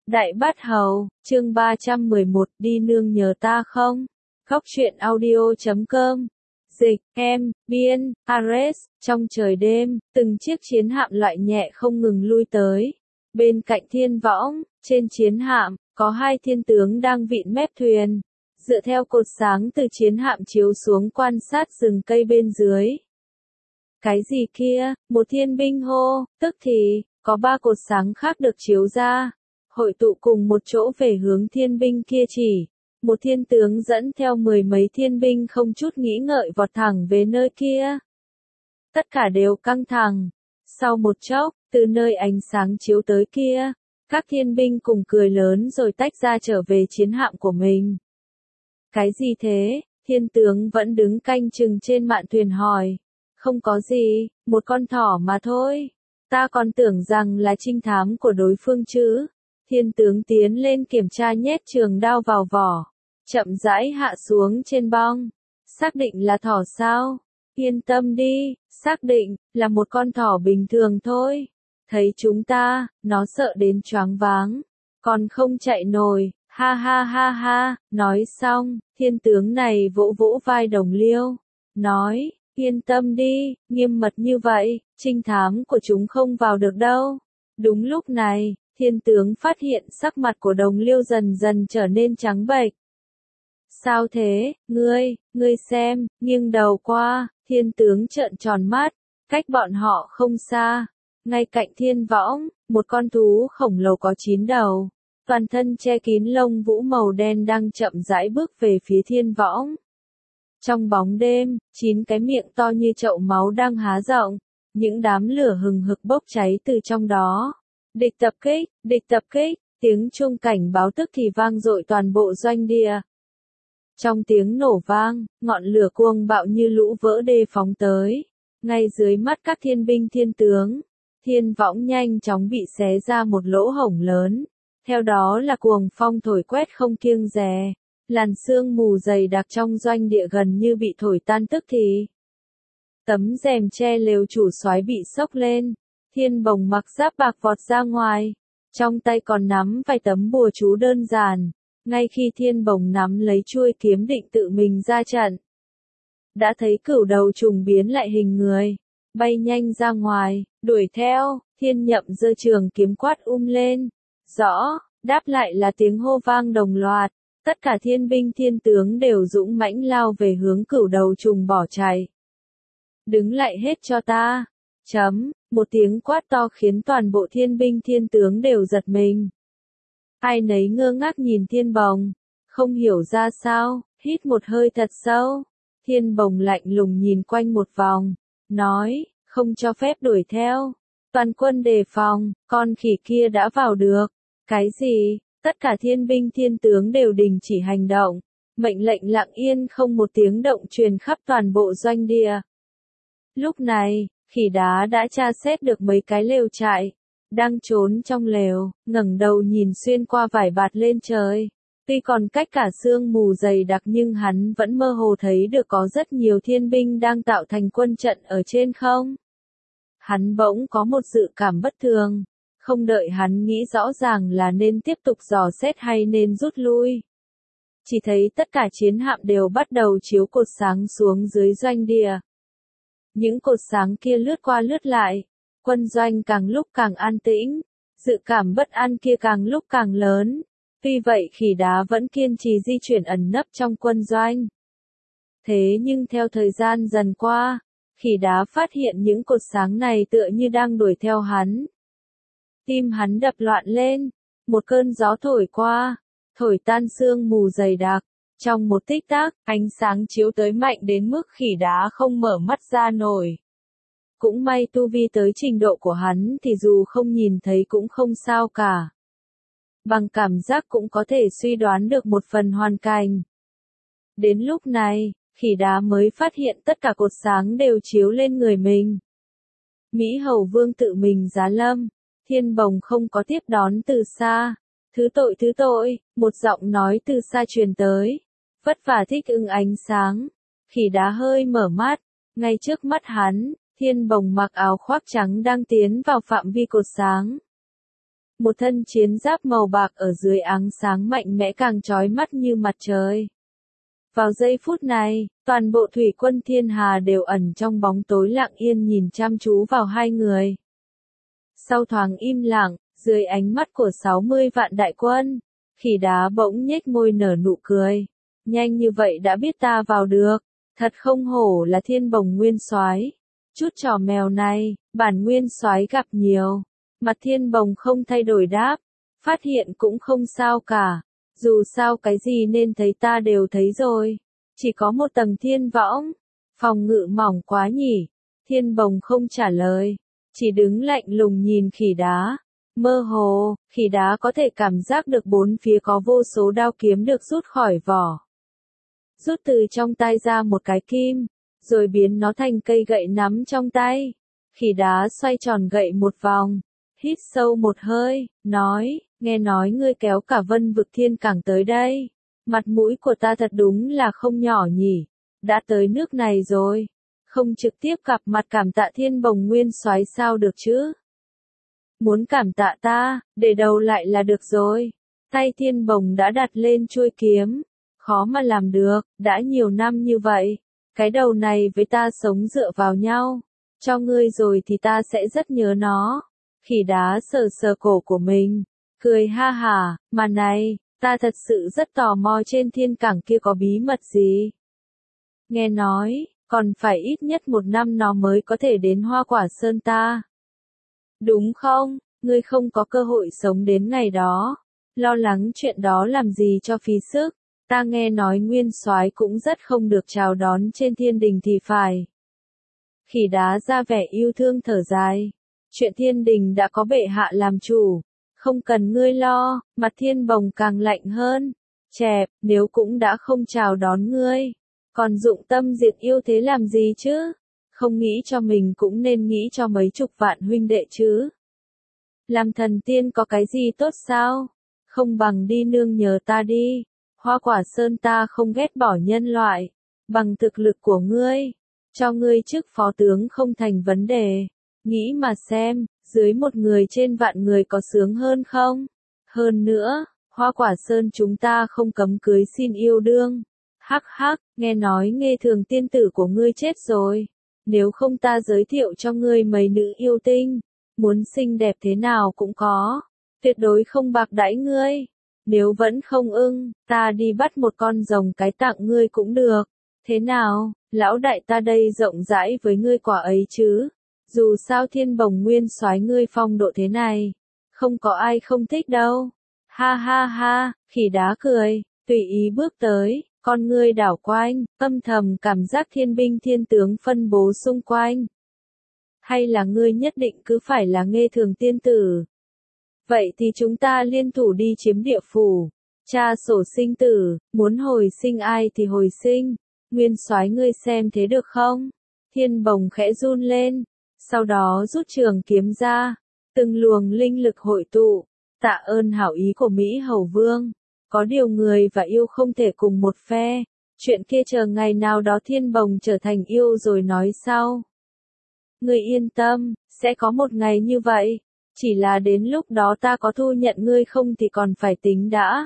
Đại Bát Hầu, chương 311, đi nương nhớ ta không? Khóc chuyện audio.com. Dịch, em, biên, Ares, trong trời đêm, từng chiếc chiến hạm loại nhẹ không ngừng lui tới. Bên cạnh thiên võng, trên chiến hạm, có hai thiên tướng đang vịn mép thuyền. Dựa theo cột sáng từ chiến hạm chiếu xuống quan sát rừng cây bên dưới. Cái gì kia? Một thiên binh hô, tức thì, có ba cột sáng khác được chiếu ra. Hội tụ cùng một chỗ về hướng thiên binh kia chỉ. Một thiên tướng dẫn theo mười mấy thiên binh không chút nghĩ ngợi vọt thẳng về nơi kia. Tất cả đều căng thẳng. Sau một chốc, từ nơi ánh sáng chiếu tới kia, các thiên binh cùng cười lớn rồi tách ra trở về chiến hạm của mình. Cái gì thế? Thiên tướng vẫn đứng canh chừng trên mạn thuyền hỏi. Không có gì, một con thỏ mà thôi. Ta còn tưởng rằng là trinh thám của đối phương chứ. Thiên tướng tiến lên kiểm tra nhét trường đao vào vỏ. Chậm rãi hạ xuống trên bong. Xác định là thỏ sao? Yên tâm đi, xác định, là một con thỏ bình thường thôi. Thấy chúng ta, nó sợ đến choáng váng. Còn không chạy nổi, ha ha ha ha, nói xong, thiên tướng này vỗ vỗ vai Đồng Liêu. Nói, yên tâm đi, nghiêm mật như vậy, trinh thám của chúng không vào được đâu. Đúng lúc này, thiên tướng phát hiện sắc mặt của Đồng Liêu dần dần trở nên trắng bệch. Sao thế, ngươi xem, nghiêng đầu qua, thiên tướng trợn tròn mắt, cách bọn họ không xa. Ngay cạnh thiên võng, một con thú khổng lồ có 9 đầu, toàn thân che kín lông vũ màu đen đang chậm rãi bước về phía thiên võng. Trong bóng đêm, 9 cái miệng to như chậu máu đang há rộng, những đám lửa hừng hực bốc cháy từ trong đó. Địch tập kích, tiếng chuông cảnh báo tức thì vang dội toàn bộ doanh địa. Trong tiếng nổ vang, ngọn lửa cuồng bạo như lũ vỡ đê phóng tới. Ngay dưới mắt các thiên binh thiên tướng, thiên võng nhanh chóng bị xé ra một lỗ hổng lớn. Theo đó là cuồng phong thổi quét không kiêng dè. Làn sương mù dày đặc trong doanh địa gần như bị thổi tan tức thì. Tấm rèm che lều chủ soái bị xốc lên. Thiên Bồng mặc giáp bạc vọt ra ngoài. Trong tay còn nắm vài tấm bùa chú đơn giản. Ngay khi Thiên Bồng nắm lấy chuôi kiếm định tự mình ra trận. Đã thấy cửu đầu trùng biến lại hình người. Bay nhanh ra ngoài, đuổi theo, Thiên Nhậm giơ trường kiếm quát lên. Rõ, đáp lại là tiếng hô vang đồng loạt. Tất cả thiên binh thiên tướng đều dũng mãnh lao về hướng cửu đầu trùng bỏ chạy. Đứng lại hết cho ta. Một tiếng quát to khiến toàn bộ thiên binh thiên tướng đều giật mình. Ai nấy ngơ ngác nhìn Thiên Bồng, không hiểu ra sao, hít một hơi thật sâu. Thiên Bồng lạnh lùng nhìn quanh một vòng, nói, không cho phép đuổi theo. Toàn quân đề phòng, con khỉ kia đã vào được. Cái gì? Tất cả thiên binh thiên tướng đều đình chỉ hành động. Mệnh lệnh lặng yên không một tiếng động truyền khắp toàn bộ doanh địa. Lúc này, khỉ đá đã tra xét được mấy cái lều trại. Đang trốn trong lều, ngẩng đầu nhìn xuyên qua vải bạt lên trời. Tuy còn cách cả sương mù dày đặc nhưng hắn vẫn mơ hồ thấy được có rất nhiều thiên binh đang tạo thành quân trận ở trên không. Hắn bỗng có một dự cảm bất thường. Không đợi hắn nghĩ rõ ràng là nên tiếp tục dò xét hay nên rút lui. Chỉ thấy tất cả chiến hạm đều bắt đầu chiếu cột sáng xuống dưới doanh địa. Những cột sáng kia lướt qua lướt lại. Quân doanh càng lúc càng an tĩnh. Dự cảm bất an kia càng lúc càng lớn. Tuy vậy khỉ đá vẫn kiên trì di chuyển ẩn nấp trong quân doanh. Thế nhưng theo thời gian dần qua, khỉ đá phát hiện những cột sáng này tựa như đang đuổi theo hắn. Tim hắn đập loạn lên. Một cơn gió thổi qua, thổi tan sương mù dày đặc. Trong một tích tắc, ánh sáng chiếu tới mạnh đến mức khỉ đá không mở mắt ra nổi. Cũng may tu vi tới trình độ của hắn thì dù không nhìn thấy cũng không sao cả. Bằng cảm giác cũng có thể suy đoán được một phần hoàn cảnh. Đến lúc này, khỉ đá mới phát hiện tất cả cột sáng đều chiếu lên người mình. Mỹ Hầu Vương tự mình giá lâm. Thiên Bồng không có tiếp đón từ xa. Thứ tội, một giọng nói từ xa truyền tới. Vất vả thích ứng ánh sáng. Khỉ đá hơi mở mắt. Ngay trước mắt hắn, Thiên Bồng mặc áo khoác trắng đang tiến vào phạm vi cột sáng. một thân chiến giáp màu bạc ở dưới ánh sáng mạnh mẽ càng chói mắt như mặt trời. Vào giây phút này, toàn bộ thủy quân thiên hà đều ẩn trong bóng tối lặng yên nhìn chăm chú vào hai người. Sau thoáng im lặng, dưới ánh mắt của 60 vạn đại quân, khỉ đá bỗng nhếch môi nở nụ cười. Nhanh như vậy đã biết ta vào được, thật không hổ là Thiên Bồng Nguyên Soái. Chút trò mèo này, bản Nguyên Soái gặp nhiều. Mặt Thiên Bồng không thay đổi đáp, phát hiện cũng không sao cả. Dù sao cái gì nên thấy ta đều thấy rồi. Chỉ có một tầng thiên võng. Phòng ngự mỏng quá nhỉ. Thiên Bồng không trả lời. Chỉ đứng lạnh lùng nhìn khỉ đá. Mơ hồ, khỉ đá có thể cảm giác được bốn phía có vô số đao kiếm được rút khỏi vỏ. Rút từ trong tay ra một cái kim. Rồi biến nó thành cây gậy nắm trong tay. Khỉ đá xoay tròn gậy một vòng. Hít sâu một hơi, nói, nghe nói ngươi kéo cả Vân Vực Thiên Cảng tới đây. Mặt mũi của ta thật đúng là không nhỏ nhỉ. Đã tới nước này rồi. Không trực tiếp gặp mặt cảm tạ Thiên Bồng Nguyên Soái sao được chứ? Muốn cảm tạ ta, để đầu lại là được rồi. Tay Thiên Bồng đã đặt lên chuôi kiếm. Khó mà làm được, đã nhiều năm như vậy. Cái đầu này với ta sống dựa vào nhau. Cho ngươi rồi thì ta sẽ rất nhớ nó. Khỉ đá sờ sờ cổ của mình, cười ha hả, mà này, ta thật sự rất tò mò trên thiên cảng kia có bí mật gì. Nghe nói, còn phải ít nhất 1 năm nó mới có thể đến Hoa Quả Sơn ta. Đúng không, ngươi không có cơ hội sống đến ngày đó. Lo lắng chuyện đó làm gì cho phí sức, ta nghe nói Nguyên Soái cũng rất không được chào đón trên thiên đình thì phải. Khỉ đá ra vẻ yêu thương thở dài. Chuyện thiên đình đã có bệ hạ làm chủ, không cần ngươi lo. Mặt Thiên Bồng càng lạnh hơn. Chẹp, nếu cũng đã không chào đón ngươi, còn dụng tâm diệt yêu thế làm gì chứ? Không nghĩ cho mình cũng nên nghĩ cho mấy chục vạn huynh đệ chứ. Làm thần tiên có cái gì tốt sao? Không bằng đi nương nhờ ta đi. Hoa Quả Sơn ta không ghét bỏ nhân loại. Bằng thực lực của ngươi, cho ngươi chức phó tướng không thành vấn đề. Nghĩ mà xem, dưới 1 người trên vạn người có sướng hơn không? Hơn nữa, Hoa Quả Sơn chúng ta không cấm cưới xin yêu đương. Hắc hắc, nghe nói Nghê Thường tiên tử của ngươi chết rồi. Nếu không ta giới thiệu cho ngươi mấy nữ yêu tinh. Muốn xinh đẹp thế nào cũng có. Tuyệt đối không bạc đãi ngươi. Nếu vẫn không ưng, ta đi bắt một con rồng cái tặng ngươi cũng được. Thế nào, lão đại ta đây rộng rãi với ngươi quả ấy chứ? Dù sao Thiên Bồng Nguyên Soái ngươi phong độ thế này, không có ai không thích đâu. Ha ha ha, khỉ đá cười, tùy ý bước tới, con ngươi đảo quanh, âm thầm cảm giác thiên binh thiên tướng phân bố xung quanh. Hay là ngươi nhất định cứ phải là Nghê Thường tiên tử? Vậy thì chúng ta liên thủ đi chiếm địa phủ, tra sổ sinh tử, muốn hồi sinh ai thì hồi sinh. Nguyên Soái ngươi xem thế được không? Thiên Bồng khẽ run lên. Sau đó rút trường kiếm ra, từng luồng linh lực hội tụ, tạ ơn hảo ý của Mỹ Hầu Vương. Có điều người và yêu không thể cùng một phe, chuyện kia chờ ngày nào đó Thiên Bồng trở thành yêu rồi nói sau. Ngươi yên tâm, sẽ có một ngày như vậy, chỉ là đến lúc đó ta có thu nhận ngươi không thì còn phải tính đã.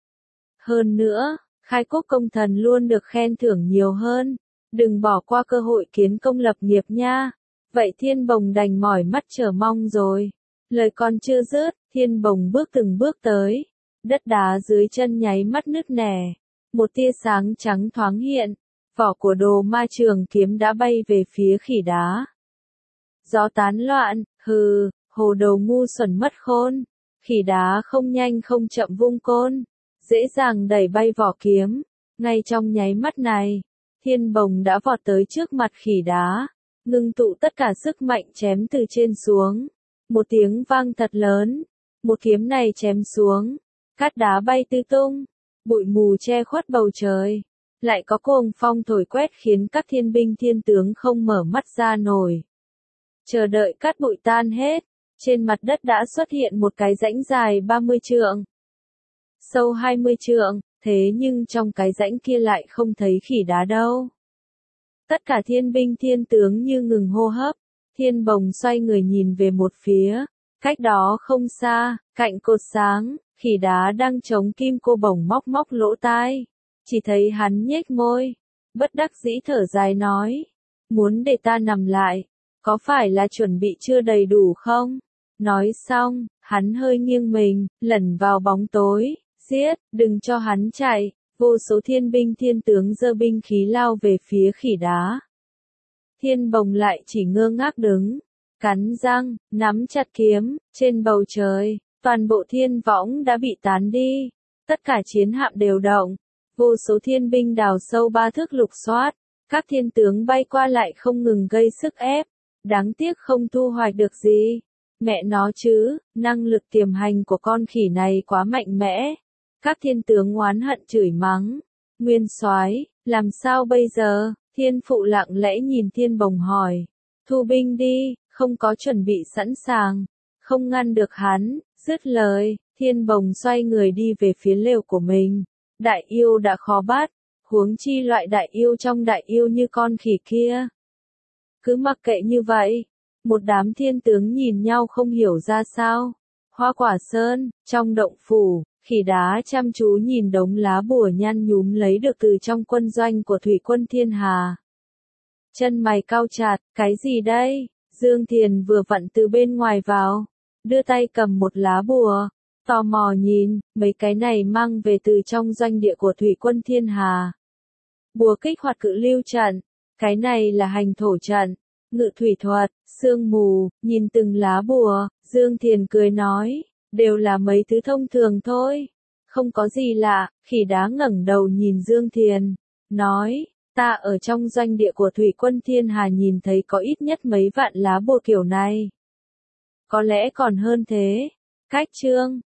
Hơn nữa, Khai Quốc công thần luôn được khen thưởng nhiều hơn, đừng bỏ qua cơ hội kiến công lập nghiệp nha. Vậy Thiên Bồng đành mỏi mắt chờ mong rồi. Lời còn chưa dứt, Thiên Bồng bước từng bước tới. Đất đá dưới chân nháy mắt nứt nẻ. Một tia sáng trắng thoáng hiện. Vỏ của đồ ma trường kiếm đã bay về phía khỉ đá. Gió tán loạn, hừ, hồ đồ ngu xuẩn mất khôn. Khỉ đá không nhanh không chậm vung côn. Dễ dàng đẩy bay vỏ kiếm. Ngay trong nháy mắt này, Thiên Bồng đã vọt tới trước mặt khỉ đá. Ngưng tụ tất cả sức mạnh chém từ trên xuống. Một tiếng vang thật lớn. Một kiếm này chém xuống. Cát đá bay tứ tung. Bụi mù che khuất bầu trời. Lại có cuồng phong thổi quét khiến các thiên binh thiên tướng không mở mắt ra nổi. Chờ đợi cát bụi tan hết. Trên mặt đất đã xuất hiện một cái rãnh dài 30 trượng. Sâu 20 trượng. Thế nhưng trong cái rãnh kia lại không thấy khỉ đá đâu. Tất cả thiên binh thiên tướng như ngừng hô hấp. Thiên Bồng xoay người nhìn về một phía. Cách đó không xa, cạnh cột sáng, khỉ đá đang chống kim cô bổng móc móc lỗ tai. Chỉ thấy hắn nhếch môi, bất đắc dĩ thở dài nói. Muốn để ta nằm lại, có phải là chuẩn bị chưa đầy đủ không? Nói xong, hắn hơi nghiêng mình, lẩn vào bóng tối, giết, đừng cho hắn chạy. Vô số thiên binh thiên tướng giơ binh khí lao về phía khỉ đá. Thiên bồng lại chỉ ngơ ngác đứng, cắn răng, nắm chặt kiếm, trên bầu trời, toàn bộ thiên võng đã bị tán đi. Tất cả chiến hạm đều động, vô số thiên binh đào sâu 3 thước lục soát, các thiên tướng bay qua lại không ngừng gây sức ép, đáng tiếc không thu hoạch được gì. Mẹ nó chứ, năng lực tiềm hành của con khỉ này quá mạnh mẽ. Các thiên tướng oán hận chửi mắng. Nguyên soái, làm sao bây giờ? Thiên phụ lặng lẽ nhìn thiên bồng hỏi. Thu binh đi, không có chuẩn bị sẵn sàng. Không ngăn được hắn, dứt lời, thiên bồng xoay người đi về phía lều của mình. Đại yêu đã khó bắt, huống chi loại đại yêu trong đại yêu như con khỉ kia. Cứ mặc kệ như vậy, một đám thiên tướng nhìn nhau không hiểu ra sao. Hoa Quả Sơn, trong động phủ, khỉ đá chăm chú nhìn đống lá bùa nhăn nhúm lấy được từ trong quân doanh của thủy quân thiên hà. Chân mày cau chặt, cái gì đây? Dương Thiền vừa vặn từ bên ngoài vào, đưa tay cầm một lá bùa, tò mò nhìn, mấy cái này mang về từ trong doanh địa của thủy quân thiên hà. Bùa kích hoạt cự lưu trận, cái này là hành thổ trận, ngự thủy thuật, sương mù, nhìn từng lá bùa, Dương Thiền cười nói, đều là mấy thứ thông thường thôi, không có gì lạ. Khỉ đá ngẩng đầu nhìn Dương Thiền, nói, ta ở trong doanh địa của thủy quân thiên hà nhìn thấy có ít nhất mấy vạn lá bùa kiểu này. Có lẽ còn hơn thế. Cách chương